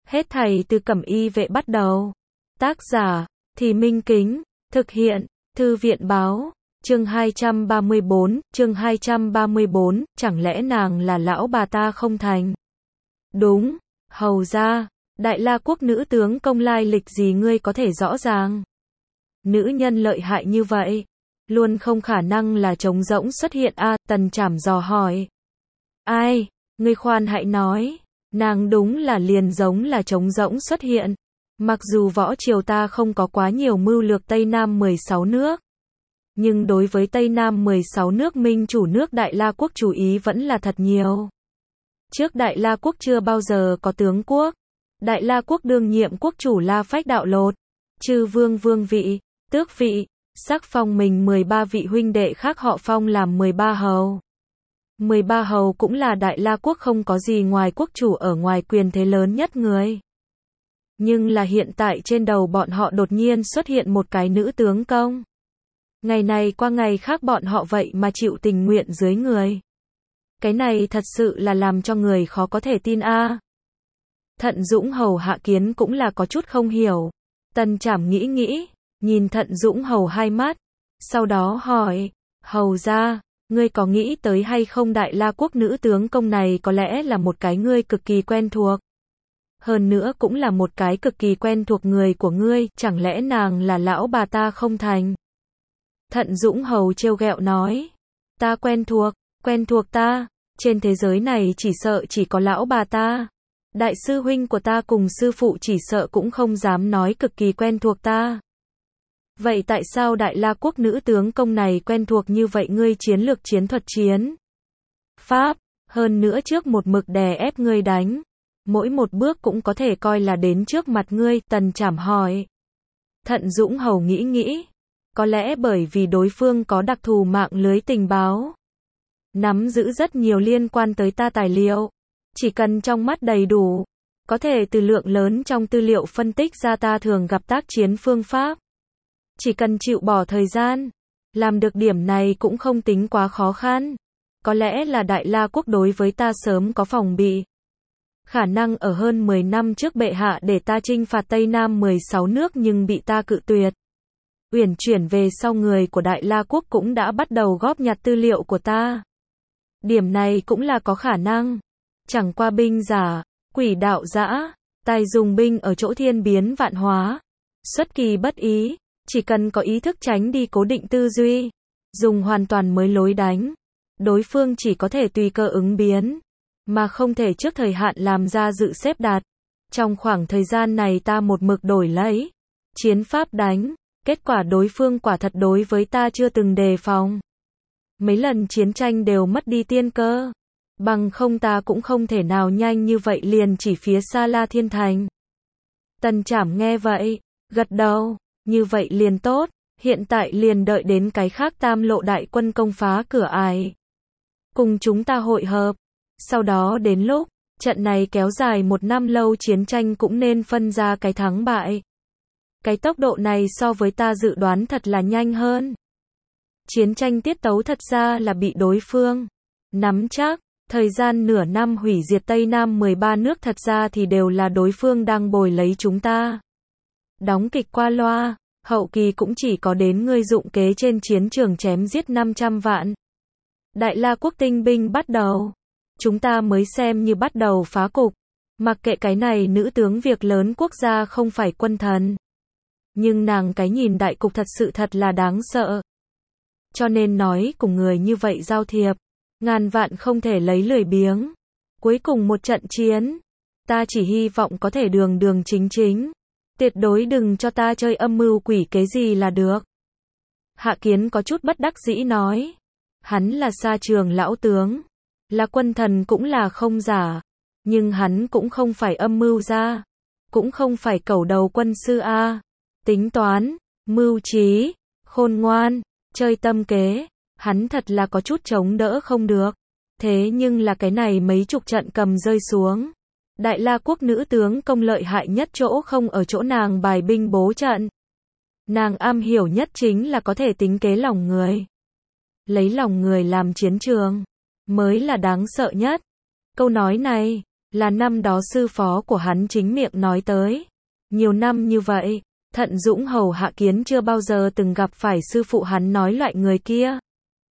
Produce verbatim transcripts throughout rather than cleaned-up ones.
Hết thảy từ Cẩm Y vệ bắt đầu. Tác giả, Thì Minh Kính, thực hiện, Thư viện báo, chương hai trăm ba mươi bốn, chương hai trăm ba mươi bốn, chẳng lẽ nàng là lão bà ta không thành? Đúng, hầu ra, Đại La quốc nữ tướng công lai lịch gì ngươi có thể rõ ràng? Nữ nhân lợi hại như vậy, luôn không khả năng là trống rỗng xuất hiện a, à, Tần Trảm dò hỏi. Ai, ngươi khoan hãy nói, nàng đúng là liền giống là trống rỗng xuất hiện. Mặc dù võ triều ta không có quá nhiều mưu lược Tây Nam mười sáu nước, nhưng đối với Tây Nam mười sáu nước minh chủ nước Đại La quốc chú ý vẫn là thật nhiều. Trước Đại La quốc chưa bao giờ có tướng quốc. Đại La quốc đương nhiệm quốc chủ La Phách Đạo Lột, chư vương vương vị, tước vị, sắc phong mình mười ba vị huynh đệ khác họ phong làm mười ba hầu. mười ba hầu cũng là Đại La quốc không có gì ngoài quốc chủ ở ngoài quyền thế lớn nhất người. Nhưng là hiện tại trên đầu bọn họ đột nhiên xuất hiện một cái nữ tướng công. Ngày này qua ngày khác bọn họ vậy mà chịu tình nguyện dưới người. Cái này thật sự là làm cho người khó có thể tin a. À. Thận Dũng hầu Hạ Kiến cũng là có chút không hiểu. Tần Trảm nghĩ nghĩ, nhìn Thận Dũng hầu hai mắt, sau đó hỏi, hầu ra, ngươi có nghĩ tới hay không Đại La quốc nữ tướng công này có lẽ là một cái ngươi cực kỳ quen thuộc. Hơn nữa cũng là một cái cực kỳ quen thuộc người của ngươi, chẳng lẽ nàng là lão bà ta không thành? Thận Dũng hầu trêu ghẹo nói, ta quen thuộc, quen thuộc ta, trên thế giới này chỉ sợ chỉ có lão bà ta. Đại sư huynh của ta cùng sư phụ chỉ sợ cũng không dám nói cực kỳ quen thuộc ta. Vậy tại sao Đại La quốc nữ tướng công này quen thuộc như vậy? Ngươi chiến lược chiến thuật chiến pháp, hơn nữa trước một mực đè ép ngươi đánh, mỗi một bước cũng có thể coi là đến trước mặt ngươi. Tần Trảm hỏi. Thận Dũng hầu nghĩ nghĩ, có lẽ bởi vì đối phương có đặc thù mạng lưới tình báo, nắm giữ rất nhiều liên quan tới ta tài liệu. Chỉ cần trong mắt đầy đủ, có thể từ lượng lớn trong tư liệu phân tích ra ta thường gặp tác chiến phương pháp. Chỉ cần chịu bỏ thời gian, làm được điểm này cũng không tính quá khó khăn. Có lẽ là Đại La quốc đối với ta sớm có phòng bị. Khả năng ở hơn mười năm trước bệ hạ để ta chinh phạt Tây Nam mười sáu nước nhưng bị ta cự tuyệt. Uyển chuyển về sau người của Đại La quốc cũng đã bắt đầu góp nhặt tư liệu của ta. Điểm này cũng là có khả năng. Chẳng qua binh giả, quỷ đạo dã, tài dùng binh ở chỗ thiên biến vạn hóa, xuất kỳ bất ý, chỉ cần có ý thức tránh đi cố định tư duy, dùng hoàn toàn mới lối đánh, đối phương chỉ có thể tùy cơ ứng biến, mà không thể trước thời hạn làm ra dự xếp đặt. Trong khoảng thời gian này ta một mực đổi lấy chiến pháp đánh, kết quả đối phương quả thật đối với ta chưa từng đề phòng. Mấy lần chiến tranh đều mất đi tiên cơ. Bằng không ta cũng không thể nào nhanh như vậy liền chỉ phía xa La Thiên Thành. Tần Trảm nghe vậy, gật đầu, như vậy liền tốt, hiện tại liền đợi đến cái khác Tam lộ đại quân công phá cửa ải. Cùng chúng ta hội hợp, sau đó đến lúc, trận này kéo dài một năm lâu chiến tranh cũng nên phân ra cái thắng bại. Cái tốc độ này so với ta dự đoán thật là nhanh hơn. Chiến tranh tiết tấu thật ra là bị đối phương nắm chắc. Thời gian nửa năm hủy diệt Tây Nam mười ba nước thật ra thì đều là đối phương đang bồi lấy chúng ta. Đóng kịch qua loa, hậu kỳ cũng chỉ có đến ngươi dụng kế trên chiến trường chém giết năm trăm vạn. Đại La quốc tinh binh bắt đầu. Chúng ta mới xem như bắt đầu phá cục. Mặc kệ cái này nữ tướng việc lớn quốc gia không phải quân thần. Nhưng nàng cái nhìn đại cục thật sự thật là đáng sợ. Cho nên nói cùng người như vậy giao thiệp. Ngàn vạn không thể lấy lười biếng. Cuối cùng một trận chiến, ta chỉ hy vọng có thể đường đường chính chính. Tuyệt đối đừng cho ta chơi âm mưu quỷ kế gì là được. Hạ Kiến có chút bất đắc dĩ nói. Hắn là Sa Trường lão tướng, là quân thần cũng là không giả. Nhưng hắn cũng không phải âm mưu gia, cũng không phải cẩu đầu quân sư a. Tính toán, mưu trí, khôn ngoan, chơi tâm kế. Hắn thật là có chút chống đỡ không được. Thế nhưng là cái này mấy chục trận cầm rơi xuống. Đại La quốc nữ tướng công lợi hại nhất chỗ không ở chỗ nàng bài binh bố trận. Nàng am hiểu nhất chính là có thể tính kế lòng người. Lấy lòng người làm chiến trường, mới là đáng sợ nhất. Câu nói này, là năm đó sư phó của hắn chính miệng nói tới. Nhiều năm như vậy, Thận Dũng Hầu Hạ Kiến chưa bao giờ từng gặp phải sư phụ hắn nói loại người kia.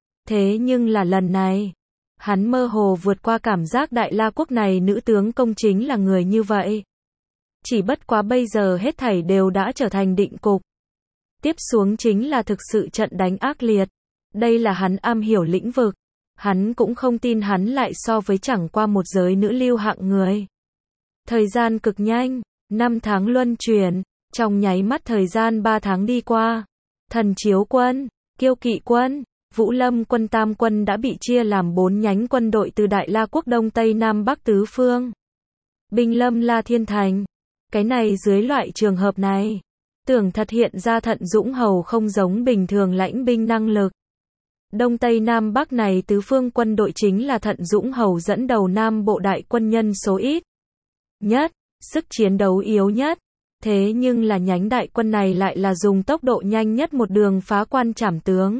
Thế nhưng là lần này, hắn mơ hồ vượt qua cảm giác Đại La Quốc này nữ tướng công chính là người như vậy. Chỉ bất quá bây giờ hết thảy đều đã trở thành định cục. Tiếp xuống chính là thực sự trận đánh ác liệt. Đây là hắn am hiểu lĩnh vực. Hắn cũng không tin hắn lại so với chẳng qua một giới nữ lưu hạng người. Thời gian cực nhanh, năm tháng luân chuyển, trong nháy mắt thời gian ba tháng đi qua. Thần Chiếu quân, Kiêu Kỵ quân, Vũ Lâm quân tam quân đã bị chia làm bốn nhánh quân đội từ Đại La Quốc Đông Tây Nam Bắc tứ phương. Binh lâm La Thiên Thành. Cái này dưới loại trường hợp này, tưởng thật hiện ra Thận Dũng Hầu không giống bình thường lãnh binh năng lực. Đông Tây Nam Bắc này tứ phương quân đội chính là Thận Dũng Hầu dẫn đầu Nam Bộ đại quân nhân số ít nhất, sức chiến đấu yếu nhất. Thế nhưng là nhánh đại quân này lại là dùng tốc độ nhanh nhất một đường phá quan trảm tướng.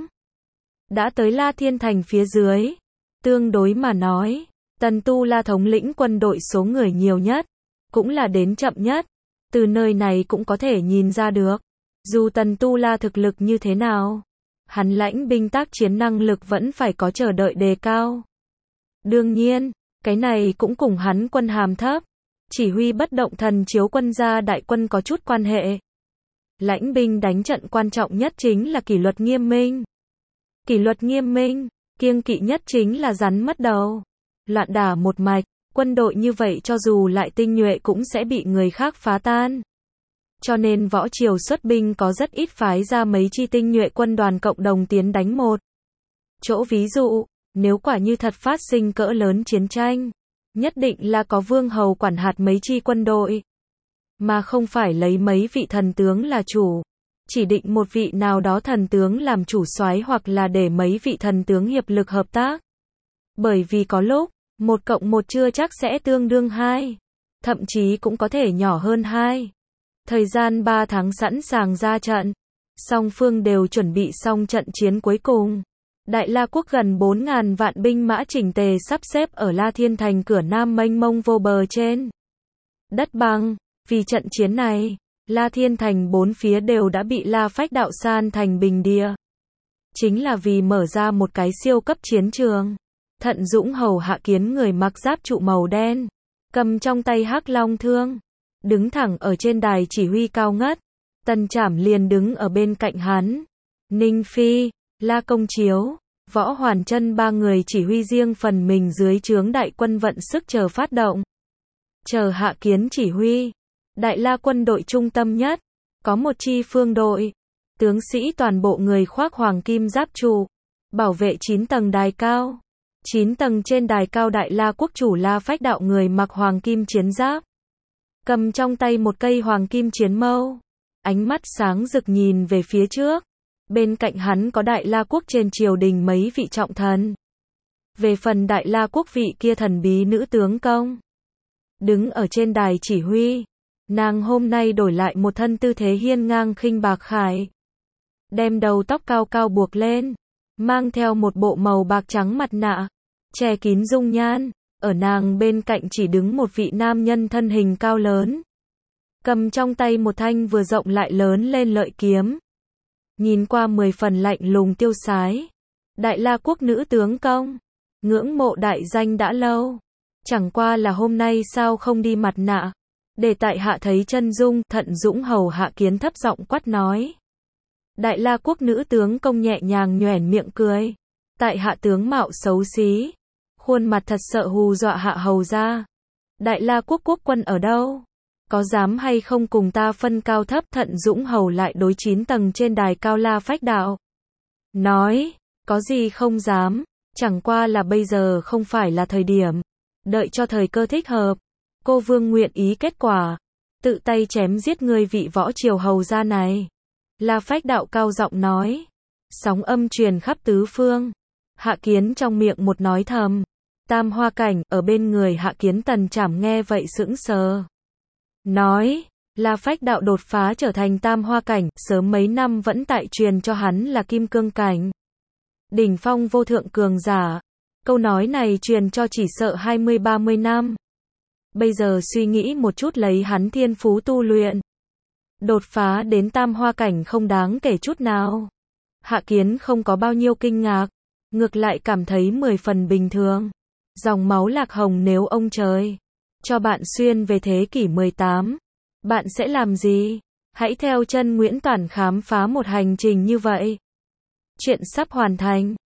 Đã tới La Thiên Thành phía dưới. Tương đối mà nói, Tần Tu La thống lĩnh quân đội số người nhiều nhất, cũng là đến chậm nhất. Từ nơi này cũng có thể nhìn ra được, dù Tần Tu La thực lực như thế nào, hắn lãnh binh tác chiến năng lực vẫn phải có chờ đợi đề cao. Đương nhiên, cái này cũng cùng hắn quân hàm thấp, chỉ huy bất động Thần Chiếu quân gia đại quân có chút quan hệ. Lãnh binh đánh trận quan trọng nhất chính là kỷ luật nghiêm minh. Kỷ luật nghiêm minh, kiêng kỵ nhất chính là rắn mất đầu. Loạn đả một mạch, quân đội như vậy cho dù lại tinh nhuệ cũng sẽ bị người khác phá tan. Cho nên võ triều xuất binh có rất ít phái ra mấy chi tinh nhuệ quân đoàn cộng đồng tiến đánh một chỗ. Ví dụ, nếu quả như thật phát sinh cỡ lớn chiến tranh, nhất định là có vương hầu quản hạt mấy chi quân đội, mà không phải lấy mấy vị thần tướng là chủ, chỉ định một vị nào đó thần tướng làm chủ soái hoặc là để mấy vị thần tướng hiệp lực hợp tác. Bởi vì có lúc, một cộng một chưa chắc sẽ tương đương hai, thậm chí cũng có thể nhỏ hơn hai. Thời gian ba tháng sẵn sàng ra trận, song phương đều chuẩn bị xong trận chiến cuối cùng. Đại La Quốc gần bốn ngàn vạn binh mã chỉnh tề sắp xếp ở La Thiên Thành cửa Nam mênh mông vô bờ trên đất bằng. Vì trận chiến này, La Thiên Thành bốn phía đều đã bị La Phách Đạo san thành bình địa. Chính là vì mở ra một cái siêu cấp chiến trường. Thận Dũng Hầu Hạ Kiến người mặc giáp trụ màu đen, cầm trong tay hắc long thương, đứng thẳng ở trên đài chỉ huy cao ngất. Tần Trảm liền đứng ở bên cạnh hắn. Ninh Phi, La Công Chiếu, Võ Hoàn Chân ba người chỉ huy riêng phần mình dưới trướng đại quân vận sức chờ phát động. Chờ Hạ Kiến chỉ huy. Đại La quân đội trung tâm nhất, có một chi phương đội, tướng sĩ toàn bộ người khoác hoàng kim giáp trụ, bảo vệ chín tầng đài cao. chín tầng trên đài cao Đại La quốc chủ La Phách Đạo người mặc hoàng kim chiến giáp, cầm trong tay một cây hoàng kim chiến mâu, ánh mắt sáng rực nhìn về phía trước. Bên cạnh hắn có Đại La quốc trên triều đình mấy vị trọng thần. Về phần Đại La quốc vị kia thần bí nữ tướng công, đứng ở trên đài chỉ huy. Nàng hôm nay đổi lại một thân tư thế hiên ngang khinh bạc khải, đem đầu tóc cao cao buộc lên, mang theo một bộ màu bạc trắng mặt nạ, che kín dung nhan. Ở nàng bên cạnh chỉ đứng một vị nam nhân thân hình cao lớn, cầm trong tay một thanh vừa rộng lại lớn lên lợi kiếm, nhìn qua mười phần lạnh lùng tiêu sái. Đại La quốc nữ tướng công, ngưỡng mộ đại danh đã lâu, chẳng qua là hôm nay sao không đi mặt nạ, để tại hạ thấy chân dung. Thận Dũng Hầu Hạ Kiến thấp giọng quát nói. Đại La quốc nữ tướng công nhẹ nhàng nhoẻn miệng cười. Tại hạ tướng mạo xấu xí, khuôn mặt thật sợ hù dọa hạ hầu ra. Đại La quốc quốc quân ở đâu? Có dám hay không cùng ta phân cao thấp? Thận Dũng Hầu lại đối chín tầng trên đài cao La Phách Đạo nói, có gì không dám, chẳng qua là bây giờ không phải là thời điểm, đợi cho thời cơ thích hợp, cô vương nguyện ý kết quả, tự tay chém giết người vị võ triều hầu gia này. La Phách Đạo cao giọng nói, sóng âm truyền khắp tứ phương. Hạ Kiến trong miệng một nói thầm, tam hoa cảnh. Ở bên người Hạ Kiến Tần Trảm nghe vậy sững sờ, nói, La Phách Đạo đột phá trở thành tam hoa cảnh, sớm mấy năm vẫn tại truyền cho hắn là kim cương cảnh, đỉnh phong vô thượng cường giả. Câu nói này truyền cho chỉ sợ hai mươi ba mươi năm. bây giờ suy nghĩ một chút lấy hắn thiên phú tu luyện. Đột phá đến tam hoa cảnh không đáng kể chút nào. Hạ Kiến không có bao nhiêu kinh ngạc, ngược lại cảm thấy mười phần bình thường. Dòng máu Lạc Hồng nếu ông trời cho bạn xuyên về thế kỷ mười tám, bạn sẽ làm gì? Hãy theo chân Nguyễn Toản khám phá một hành trình như vậy. Chuyện sắp hoàn thành.